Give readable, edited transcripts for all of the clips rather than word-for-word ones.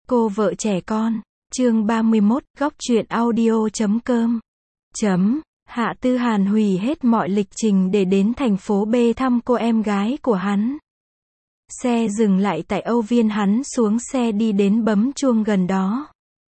Cô vợ trẻ con. Chương 31, góc truyện audio.com. Hạ Tư Hàn hủy hết mọi lịch trình để đến thành phố B thăm cô em gái của hắn. Xe dừng lại tại Âu Viên, hắn xuống xe đi đến bấm chuông gần đó.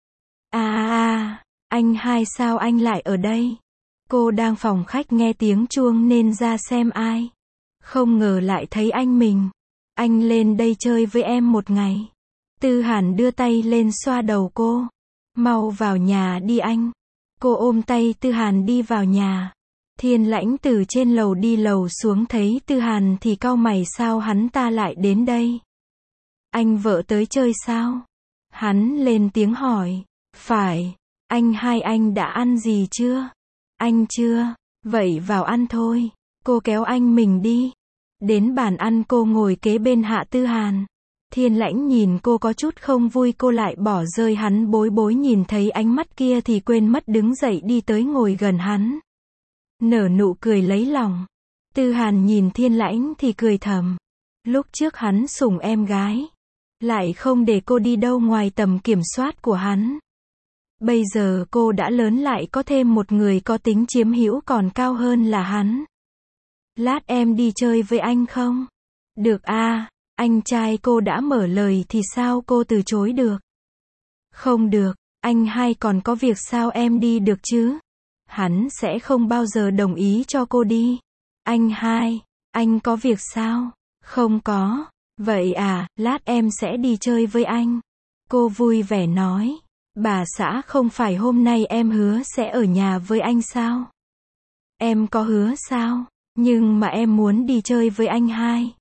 Anh hai, sao anh lại ở đây? Cô đang phòng khách nghe tiếng chuông nên ra xem ai. Không ngờ lại thấy anh mình. Anh lên đây chơi với em một ngày. Tư Hàn đưa tay lên xoa đầu cô. Mau vào nhà đi anh. Cô ôm tay Tư Hàn đi vào nhà. Thiên Lãnh từ trên lầu đi lầu xuống thấy Tư Hàn thì cau mày, sao hắn ta lại đến đây? Anh vợ tới chơi sao? Hắn lên tiếng hỏi. Phải. Anh hai, anh đã ăn gì chưa? Anh chưa. Vậy vào ăn thôi. Cô kéo anh mình đi. Đến bàn ăn, cô ngồi kế bên Hạ Tư Hàn. Thiên Lãnh nhìn cô có chút không vui, cô lại bỏ rơi hắn, bối rối nhìn thấy ánh mắt kia thì quên mất đứng dậy đi tới ngồi gần hắn. Nở nụ cười lấy lòng. Tư Hàn nhìn Thiên Lãnh thì cười thầm. Lúc trước hắn sủng em gái, lại không để cô đi đâu ngoài tầm kiểm soát của hắn. Bây giờ cô đã lớn, lại có thêm một người có tính chiếm hữu còn cao hơn là hắn. Lát em đi chơi với anh không? Được à. Anh trai cô đã mở lời thì sao cô từ chối được? Không được, anh hai còn có việc, sao em đi được chứ? Hắn sẽ không bao giờ đồng ý cho cô đi. Anh hai, anh có việc sao? Không có. Vậy à, lát em sẽ đi chơi với anh. Cô vui vẻ nói. Bà xã, không phải hôm nay em hứa sẽ ở nhà với anh sao? Em có hứa sao? Nhưng mà em muốn đi chơi với anh hai.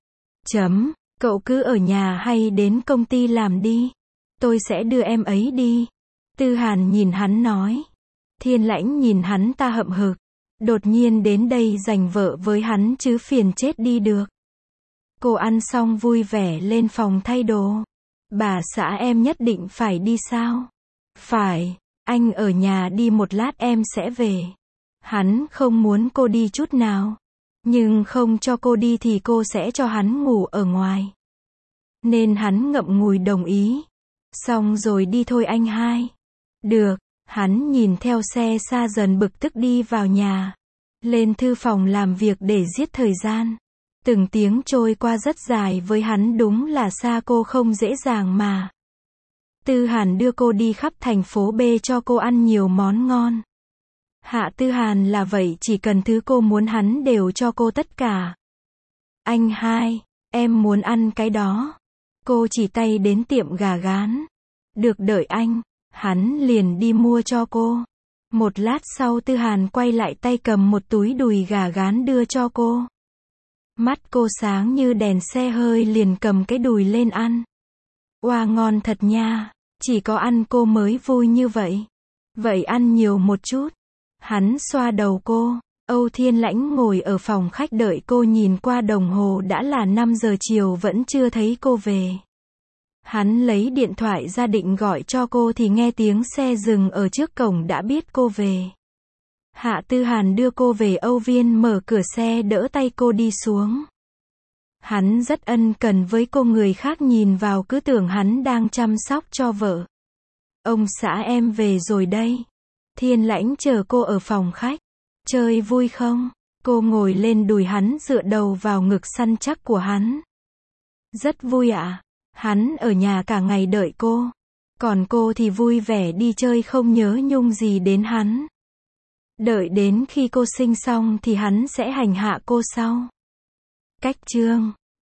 Cậu cứ ở nhà hay đến công ty làm đi. Tôi sẽ đưa em ấy đi. Tư Hàn nhìn hắn nói. Thiên Lãnh nhìn hắn ta hậm hực. Đột nhiên đến đây giành vợ với hắn chứ, phiền chết đi được. Cô ăn xong vui vẻ lên phòng thay đồ. Bà xã, em nhất định phải đi sao? Phải. Anh ở nhà đi một lát em sẽ về. Hắn không muốn cô đi chút nào. Nhưng không cho cô đi thì cô sẽ cho hắn ngủ ở ngoài. Nên hắn ngậm ngùi đồng ý. Xong rồi đi thôi anh hai. Được. Hắn nhìn theo xe xa dần, bực tức đi vào nhà. Lên thư phòng làm việc để giết thời gian. Từng tiếng trôi qua rất dài với hắn, đúng là xa cô không dễ dàng mà. Tư Hàn đưa cô đi khắp thành phố B, cho cô ăn nhiều món ngon. Hạ Tư Hàn là vậy, chỉ cần thứ cô muốn hắn đều cho cô tất cả. Anh hai, em muốn ăn cái đó. Cô chỉ tay đến tiệm gà rán. Được, đợi anh. Hắn liền đi mua cho cô. Một lát sau Tư Hàn quay lại, tay cầm một túi đùi gà rán đưa cho cô. Mắt cô sáng như đèn xe hơi, liền cầm cái đùi lên ăn. Oa, ngon thật nha. Chỉ có ăn cô mới vui như vậy. Vậy ăn nhiều một chút. Hắn xoa đầu cô. Âu Thiên Lãnh ngồi ở phòng khách đợi cô, nhìn qua đồng hồ đã là 5 giờ chiều vẫn chưa thấy cô về. Hắn lấy điện thoại ra định gọi cho cô thì nghe tiếng xe dừng ở trước cổng, đã biết cô về. Hạ Tư Hàn đưa cô về Âu Viên, mở cửa xe đỡ tay cô đi xuống. Hắn rất ân cần với cô, người khác nhìn vào cứ tưởng hắn đang chăm sóc cho vợ. Ông xã, em về rồi đây. Thiên Lãnh chờ cô ở phòng khách. Chơi vui không? Cô ngồi lên đùi hắn, dựa đầu vào ngực săn chắc của hắn. Rất vui ạ. Hắn ở nhà cả ngày đợi cô. Còn cô thì vui vẻ đi chơi, không nhớ nhung gì đến hắn. Đợi đến khi cô sinh xong thì hắn sẽ hành hạ cô sau. Cách chương